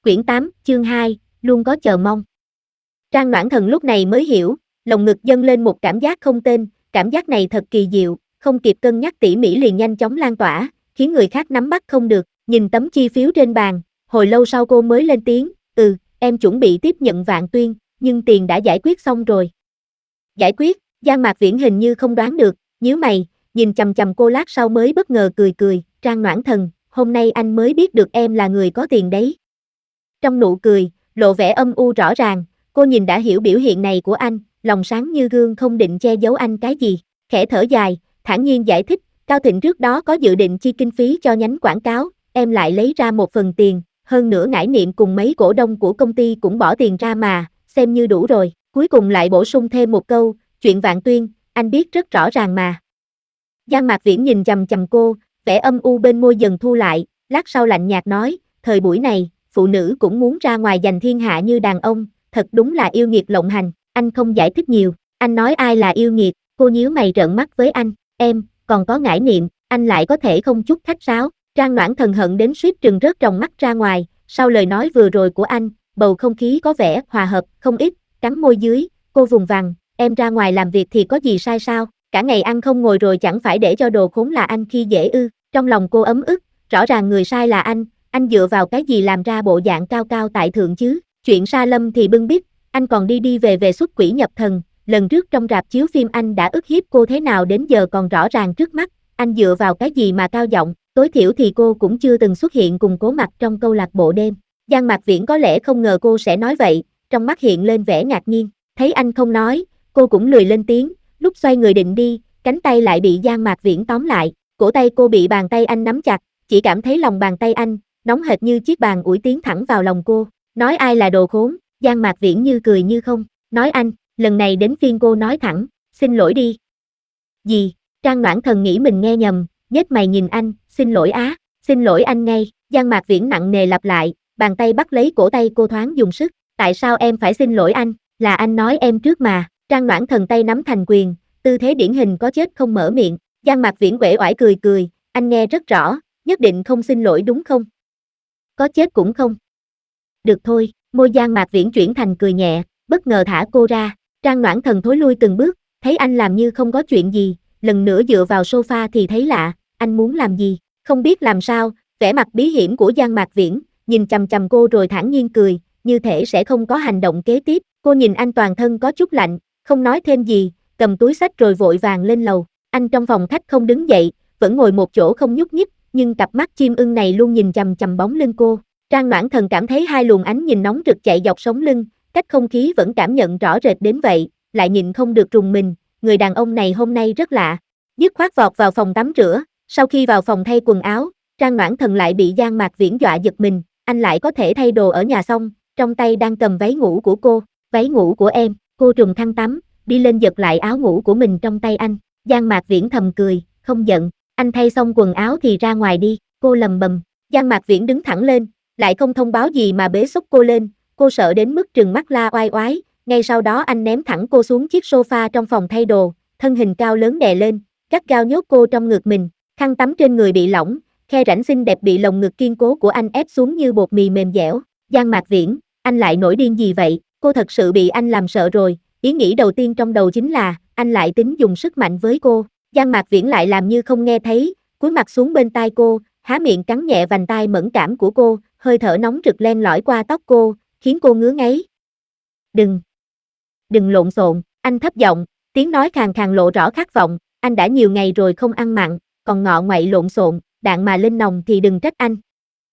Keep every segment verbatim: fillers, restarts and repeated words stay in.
Quyển tám, chương hai, luôn có chờ mong. Trang Noãn Thần lúc này mới hiểu, lồng ngực dâng lên một cảm giác không tên, cảm giác này thật kỳ diệu, không kịp cân nhắc tỉ mỉ liền nhanh chóng lan tỏa, khiến người khác nắm bắt không được, nhìn tấm chi phiếu trên bàn, hồi lâu sau cô mới lên tiếng, ừ, em chuẩn bị tiếp nhận Vạn Tuyên, nhưng tiền đã giải quyết xong rồi. Giải quyết, Giang Mạc Viễn hình như không đoán được, nhíu mày, nhìn chằm chằm cô lát sau mới bất ngờ cười cười, Trang Noãn Thần, hôm nay anh mới biết được em là người có tiền đấy. Trong nụ cười, lộ vẻ âm u rõ ràng, cô nhìn đã hiểu biểu hiện này của anh, lòng sáng như gương không định che giấu anh cái gì, khẽ thở dài, thản nhiên giải thích, Cao Thịnh trước đó có dự định chi kinh phí cho nhánh quảng cáo, em lại lấy ra một phần tiền, hơn nữa Ngải Niệm cùng mấy cổ đông của công ty cũng bỏ tiền ra mà, xem như đủ rồi, cuối cùng lại bổ sung thêm một câu, chuyện Vạn Tuyên, anh biết rất rõ ràng mà. Giang Mạc Viễn nhìn chằm chằm cô, vẻ âm u bên môi dần thu lại, lát sau lạnh nhạt nói, thời buổi này, phụ nữ cũng muốn ra ngoài giành thiên hạ như đàn ông, thật đúng là yêu nghiệt lộng hành, anh không giải thích nhiều, anh nói ai là yêu nghiệt, cô nhíu mày trợn mắt với anh, em, còn có Ngải Niệm, anh lại có thể không chút khách sáo, Trang Noãn Thần hận đến suýt trừng rớt tròng mắt ra ngoài, sau lời nói vừa rồi của anh, bầu không khí có vẻ hòa hợp không ít, cắn môi dưới, cô vùng vằng, em ra ngoài làm việc thì có gì sai sao, cả ngày ăn không ngồi rồi chẳng phải để cho đồ khốn là anh khi dễ ư, trong lòng cô ấm ức, rõ ràng người sai là anh, anh dựa vào cái gì làm ra bộ dạng cao cao tại thượng chứ, chuyện Sa Lâm thì bưng bít, anh còn đi đi về về xuất quỷ nhập thần, lần trước trong rạp chiếu phim anh đã ức hiếp cô thế nào đến giờ còn rõ ràng trước mắt, anh dựa vào cái gì mà cao giọng, tối thiểu thì cô cũng chưa từng xuất hiện cùng Cố Mặc trong câu lạc bộ đêm. Giang Mạc Viễn có lẽ không ngờ cô sẽ nói vậy, trong mắt hiện lên vẻ ngạc nhiên, thấy anh không nói, cô cũng lười lên tiếng, lúc xoay người định đi, cánh tay lại bị Giang Mạc Viễn tóm lại, cổ tay cô bị bàn tay anh nắm chặt, chỉ cảm thấy lòng bàn tay anh nóng hệt như chiếc bàn ủi tiến thẳng vào lòng cô, nói ai là đồ khốn, Giang Mạc Viễn như cười như không, nói anh, lần này đến phiên cô nói thẳng, xin lỗi đi. Gì, Trang Noãn Thần nghĩ mình nghe nhầm, nhếch mày nhìn anh, xin lỗi á, xin lỗi anh ngay, Giang Mạc Viễn nặng nề lặp lại, bàn tay bắt lấy cổ tay cô thoáng dùng sức, tại sao em phải xin lỗi anh, là anh nói em trước mà, Trang Noãn Thần tay nắm thành quyền, tư thế điển hình có chết không mở miệng, Giang Mạc Viễn uể oải cười cười, anh nghe rất rõ, nhất định không xin lỗi đúng không? Có chết cũng không. Được thôi, môi Giang Mạc Viễn chuyển thành cười nhẹ, bất ngờ thả cô ra, Trang Noãn Thần thối lui từng bước, thấy anh làm như không có chuyện gì, lần nữa dựa vào sofa thì thấy lạ, anh muốn làm gì, không biết làm sao, vẻ mặt bí hiểm của Giang Mạc Viễn, nhìn chằm chằm cô rồi thản nhiên cười, như thể sẽ không có hành động kế tiếp, cô nhìn anh toàn thân có chút lạnh, không nói thêm gì, cầm túi xách rồi vội vàng lên lầu, anh trong phòng khách không đứng dậy, vẫn ngồi một chỗ không nhúc nhích, nhưng cặp mắt chim ưng này luôn nhìn chằm chằm bóng lưng cô. Trang Noãn Thần cảm thấy hai luồng ánh nhìn nóng rực chạy dọc sống lưng, cách không khí vẫn cảm nhận rõ rệt đến vậy, lại nhìn không được rùng mình, người đàn ông này hôm nay rất lạ. Dứt khoát vọt vào phòng tắm rửa, sau khi vào phòng thay quần áo, Trang Noãn Thần lại bị Giang Mạc Viễn dọa giật mình, anh lại có thể thay đồ ở nhà xong, trong tay đang cầm váy ngủ của cô, váy ngủ của em, cô trùm khăn tắm, đi lên giật lại áo ngủ của mình trong tay anh, Giang Mạc Viễn thầm cười, không giận, anh thay xong quần áo thì ra ngoài đi, cô lầm bầm, Giang Mạc Viễn đứng thẳng lên, lại không thông báo gì mà bế xốc cô lên, cô sợ đến mức trừng mắt la oai oái, ngay sau đó anh ném thẳng cô xuống chiếc sofa trong phòng thay đồ, thân hình cao lớn đè lên, gắt gao nhốt cô trong ngực mình, khăn tắm trên người bị lỏng, khe rãnh xinh đẹp bị lồng ngực kiên cố của anh ép xuống như bột mì mềm dẻo, Giang Mạc Viễn, anh lại nổi điên gì vậy, cô thật sự bị anh làm sợ rồi, ý nghĩ đầu tiên trong đầu chính là, anh lại tính dùng sức mạnh với cô, Giang Mạc Viễn lại làm như không nghe thấy, cúi mặt xuống bên tai cô, há miệng cắn nhẹ vành tai mẫn cảm của cô, hơi thở nóng rực len lỏi qua tóc cô, khiến cô ngứa ngáy. Đừng, đừng lộn xộn, anh thấp giọng, tiếng nói khàn khàn lộ rõ khát vọng, anh đã nhiều ngày rồi không ăn mặn, còn ngọ ngoậy lộn xộn, đạn mà lên nòng thì đừng trách anh.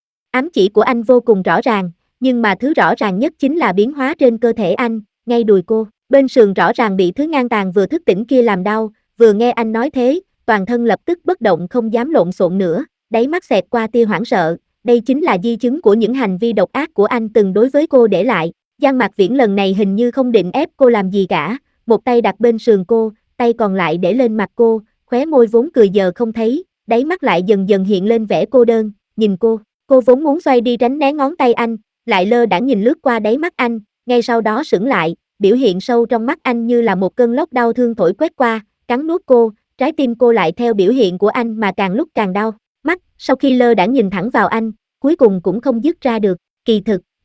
Ám chỉ của anh vô cùng rõ ràng, nhưng mà thứ rõ ràng nhất chính là biến hóa trên cơ thể anh, ngay đùi cô, bên sườn rõ ràng bị thứ ngang tàn vừa thức tỉnh kia làm đau, vừa nghe anh nói thế, toàn thân lập tức bất động không dám lộn xộn nữa, đáy mắt xẹt qua tia hoảng sợ, đây chính là di chứng của những hành vi độc ác của anh từng đối với cô để lại. Giang Mạc Viễn lần này hình như không định ép cô làm gì cả, một tay đặt bên sườn cô, tay còn lại để lên mặt cô, khóe môi vốn cười giờ không thấy, đáy mắt lại dần dần hiện lên vẻ cô đơn, nhìn cô, cô vốn muốn xoay đi tránh né ngón tay anh, lại lơ đãng nhìn lướt qua đáy mắt anh, ngay sau đó sững lại, biểu hiện sâu trong mắt anh như là một cơn lốc đau thương thổi quét qua, cắn nuốt cô, trái tim cô lại theo biểu hiện của anh mà càng lúc càng đau, mắt, sau khi lơ đãng nhìn thẳng vào anh, cuối cùng cũng không dứt ra được, kỳ thực,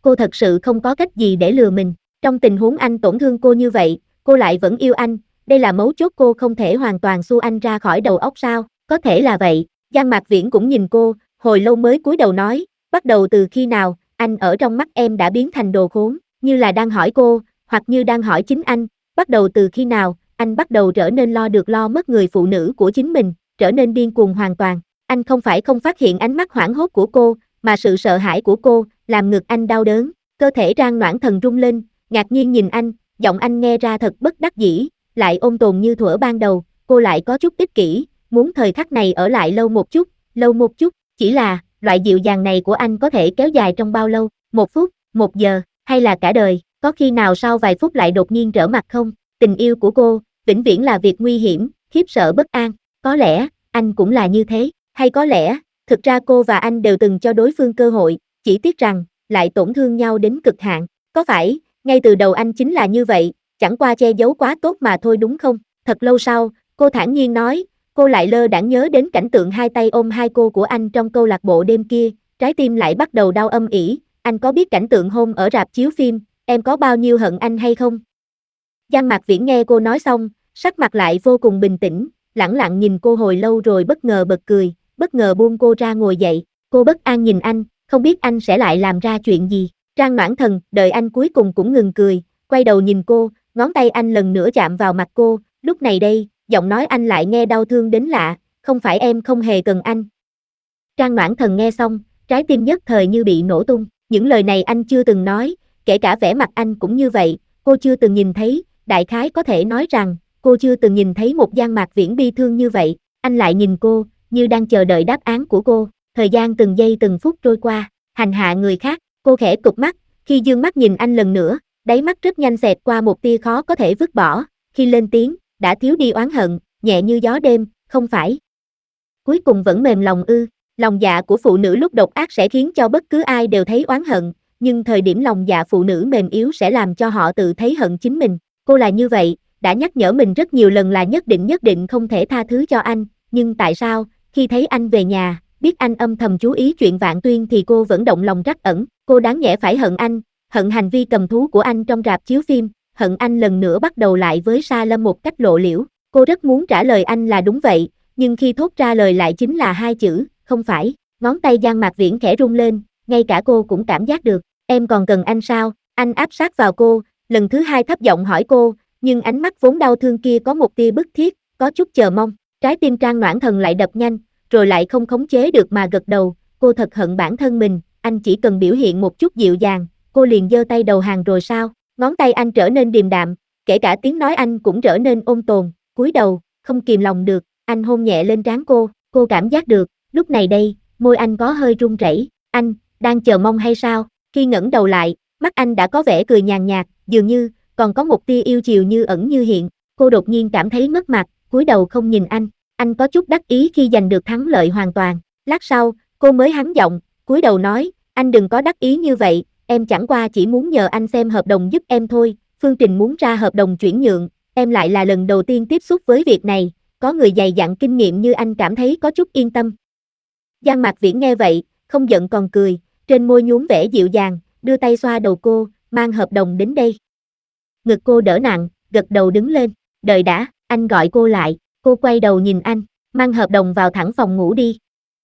cô thật sự không có cách gì để lừa mình. Trong tình huống anh tổn thương cô như vậy, cô lại vẫn yêu anh, đây là mấu chốt, cô không thể hoàn toàn xua anh ra khỏi đầu óc sao? Có thể là vậy. Giang Mạc Viễn cũng nhìn cô, hồi lâu mới cúi đầu nói, bắt đầu từ khi nào, anh ở trong mắt em đã biến thành đồ khốn, như là đang hỏi cô, hoặc như đang hỏi chính anh, bắt đầu từ khi nào, anh bắt đầu trở nên lo được lo mất người phụ nữ của chính mình, trở nên điên cuồng hoàn toàn. Anh không phải không phát hiện ánh mắt hoảng hốt của cô, mà sự sợ hãi của cô, làm ngực anh đau đớn, cơ thể Trang Noãn Thần rung lên, ngạc nhiên nhìn anh, giọng anh nghe ra thật bất đắc dĩ, lại ôn tồn như thuở ban đầu, cô lại có chút ích kỷ, muốn thời khắc này ở lại lâu một chút, lâu một chút, chỉ là, loại dịu dàng này của anh có thể kéo dài trong bao lâu, một phút, một giờ, hay là cả đời, có khi nào sau vài phút lại đột nhiên trở mặt không? Tình yêu của cô, vĩnh viễn là việc nguy hiểm, khiếp sợ bất an, có lẽ, anh cũng là như thế, hay có lẽ, thực ra cô và anh đều từng cho đối phương cơ hội, chỉ tiếc rằng, lại tổn thương nhau đến cực hạn, có phải, ngay từ đầu anh chính là như vậy, chẳng qua che giấu quá tốt mà thôi đúng không? Thật lâu sau, cô thản nhiên nói, cô lại lơ đãng nhớ đến cảnh tượng hai tay ôm hai cô của anh trong câu lạc bộ đêm kia, trái tim lại bắt đầu đau âm ỉ, anh có biết cảnh tượng hôn ở rạp chiếu phim, em có bao nhiêu hận anh hay không? Giang Mạc Viễn nghe cô nói xong, sắc mặt lại vô cùng bình tĩnh, lẳng lặng nhìn cô hồi lâu rồi bất ngờ bật cười, bất ngờ buông cô ra ngồi dậy, cô bất an nhìn anh, không biết anh sẽ lại làm ra chuyện gì. Trang Noãn Thần, đợi anh cuối cùng cũng ngừng cười, quay đầu nhìn cô, ngón tay anh lần nữa chạm vào mặt cô, lúc này đây, giọng nói anh lại nghe đau thương đến lạ, không phải em không hề cần anh. Trang Noãn Thần nghe xong, trái tim nhất thời như bị nổ tung, những lời này anh chưa từng nói, kể cả vẻ mặt anh cũng như vậy, cô chưa từng nhìn thấy, đại khái có thể nói rằng, cô chưa từng nhìn thấy một Giang Mạc Viễn bi thương như vậy, anh lại nhìn cô, như đang chờ đợi đáp án của cô, thời gian từng giây từng phút trôi qua, hành hạ người khác, cô khẽ cụp mắt, khi dương mắt nhìn anh lần nữa, đáy mắt rất nhanh xẹt qua một tia khó có thể vứt bỏ, khi lên tiếng, đã thiếu đi oán hận, nhẹ như gió đêm, không phải. Cuối cùng vẫn mềm lòng ư, lòng dạ của phụ nữ lúc độc ác sẽ khiến cho bất cứ ai đều thấy oán hận, nhưng thời điểm lòng dạ phụ nữ mềm yếu sẽ làm cho họ tự thấy hận chính mình, cô là như vậy, đã nhắc nhở mình rất nhiều lần là nhất định nhất định không thể tha thứ cho anh, nhưng tại sao, khi thấy anh về nhà, biết anh âm thầm chú ý chuyện Vạn Tuyên thì cô vẫn động lòng trắc ẩn, cô đáng nhẽ phải hận anh, hận hành vi cầm thú của anh trong rạp chiếu phim, hận anh lần nữa bắt đầu lại với Sa Lâm một cách lộ liễu, cô rất muốn trả lời anh là đúng vậy, nhưng khi thốt ra lời lại chính là hai chữ, không phải, ngón tay Giang Mạc Viễn khẽ rung lên, ngay cả cô cũng cảm giác được, em còn cần anh sao, anh áp sát vào cô, lần thứ hai thấp giọng hỏi cô, nhưng ánh mắt vốn đau thương kia có một tia bức thiết, có chút chờ mong, trái tim Trang Noãn Thần lại đập nhanh, rồi lại không khống chế được mà gật đầu, cô thật hận bản thân mình, anh chỉ cần biểu hiện một chút dịu dàng, cô liền giơ tay đầu hàng rồi sao, ngón tay anh trở nên điềm đạm, kể cả tiếng nói anh cũng trở nên ôn tồn, cúi đầu, không kìm lòng được, anh hôn nhẹ lên trán cô, cô cảm giác được, lúc này đây, môi anh có hơi run rẩy, anh, đang chờ mong hay sao, khi ngẩng đầu lại, mắt anh đã có vẻ cười nhàn nhạt, dường như, còn có một tia yêu chiều như ẩn như hiện, cô đột nhiên cảm thấy mất mặt, cúi đầu không nhìn anh, anh có chút đắc ý khi giành được thắng lợi hoàn toàn, lát sau, cô mới hắn giọng, cúi đầu nói, anh đừng có đắc ý như vậy, em chẳng qua chỉ muốn nhờ anh xem hợp đồng giúp em thôi, Phương Trình muốn ra hợp đồng chuyển nhượng, em lại là lần đầu tiên tiếp xúc với việc này, có người dày dặn kinh nghiệm như anh cảm thấy có chút yên tâm. Giang Mạc Viễn nghe vậy, không giận còn cười, trên môi nhuốm vẻ dịu dàng, đưa tay xoa đầu cô, mang hợp đồng đến đây. Ngực cô đỡ nặng, gật đầu đứng lên, đợi đã, anh gọi cô lại, cô quay đầu nhìn anh, mang hợp đồng vào thẳng phòng ngủ đi.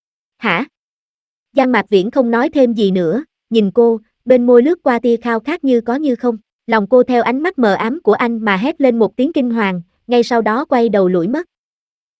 Hả? Giang Mạc Viễn không nói thêm gì nữa, nhìn cô, bên môi lướt qua tia khao khát như có như không, lòng cô theo ánh mắt mờ ám của anh mà hét lên một tiếng kinh hoàng, ngay sau đó quay đầu lủi mất.